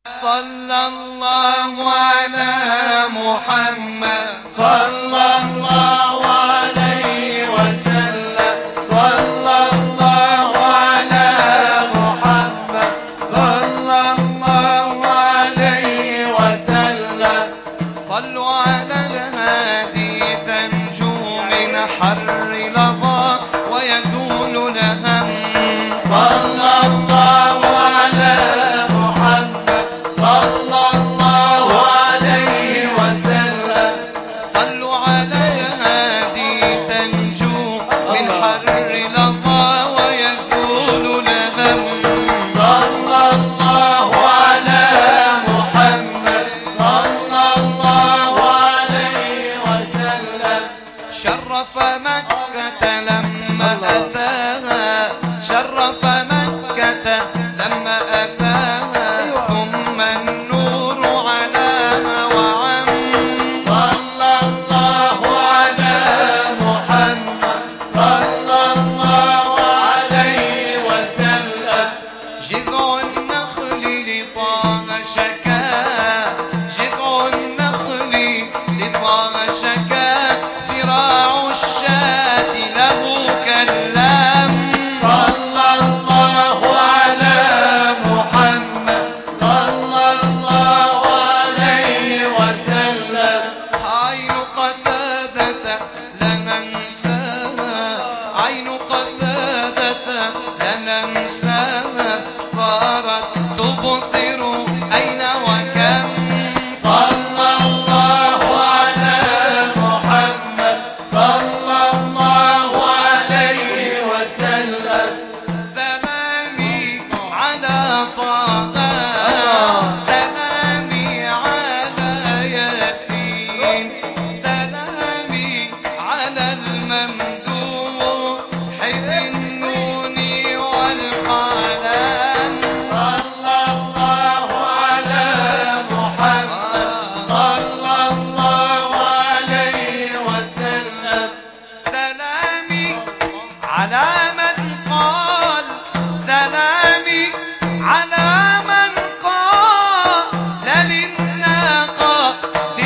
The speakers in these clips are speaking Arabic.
صلى الله على محمد صلى الله عليه وسلم صلى الله على محمد صلى الله عليه وسلم صلوا على الهادي تنجو من حر لظى ويزول الهم صلى الله على محمد صلى الله عليه وسلم صلوا على الهادي تنجو من حر لظى ويزول الهم صلى الله على محمد صلى الله عليه وسلم شرف مكة لما أتاها شرف مكة لما أتاها ثم النور علاها وعم صلى الله على محمد صلى الله عليه وسلم جذع النخل لطه شكا جذع النخل لطه شكا ذراع الشاة له كاللام صلى الله على محمد صلى الله عليه وسلم عين قتادة لا ننساها عين قتادة لا ننساها صارت تبصر أين وكم صلى الله على محمد صلى الله عليه وسلم سلامي على طه سلامي على ياسين سلامي على الممدوح النون والقلم صلى الله على محمد صلى الله عليه وسلم سلامي على من قال سلامي على من قال للناقة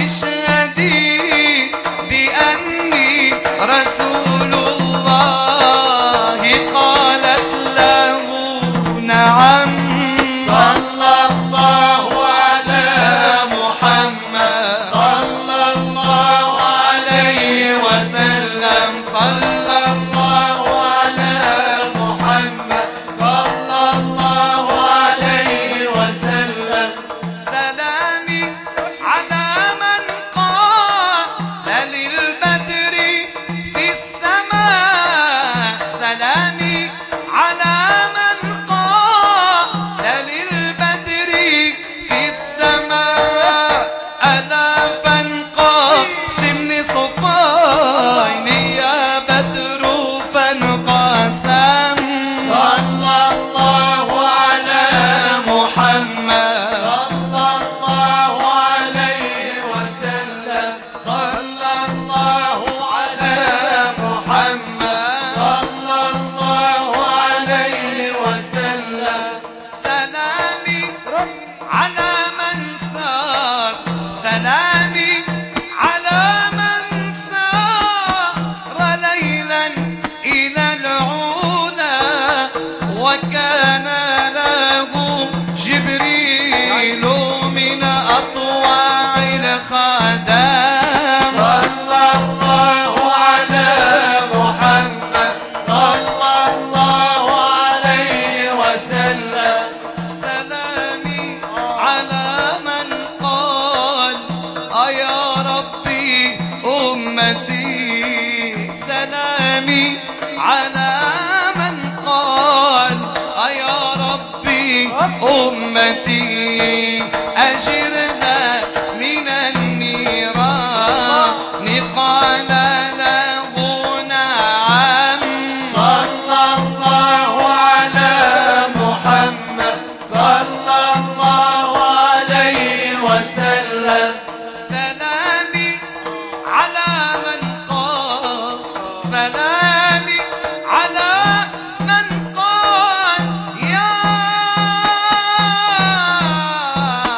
تشهدي بأني رسول الله قالت له نعم صلى الله على محمد صلى الله عليه وسلم صلى الله على محمد صلى الله عليه وسلم سلامي على من قال للبدر في السماء سلامي على من قال للبدر في السماء ألا فانقاسمني صفين يا بدر فانقسم صلى الله على محمد صلى الله عليه وسلم صلى الله على محمد صلى الله عليه وسلم سلامي على من سار سلامي على من سار ليلا إلى العلا وكان له جبريل من أطواع الخدام صلى الله على محمد صلى الله عليه وسلم سلامي على من قال يا ربي أمتي سلامي على من قال يا ربي أمتي أجرها من النيران قال له نعم صلى الله على محمد صلى الله عليه وسلم سلامي على من قال سلامي على من قال يا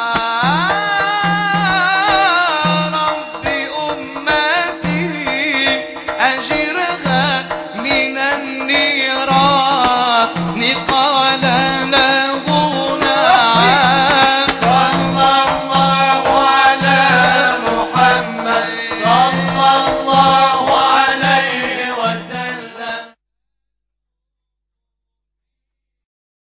الله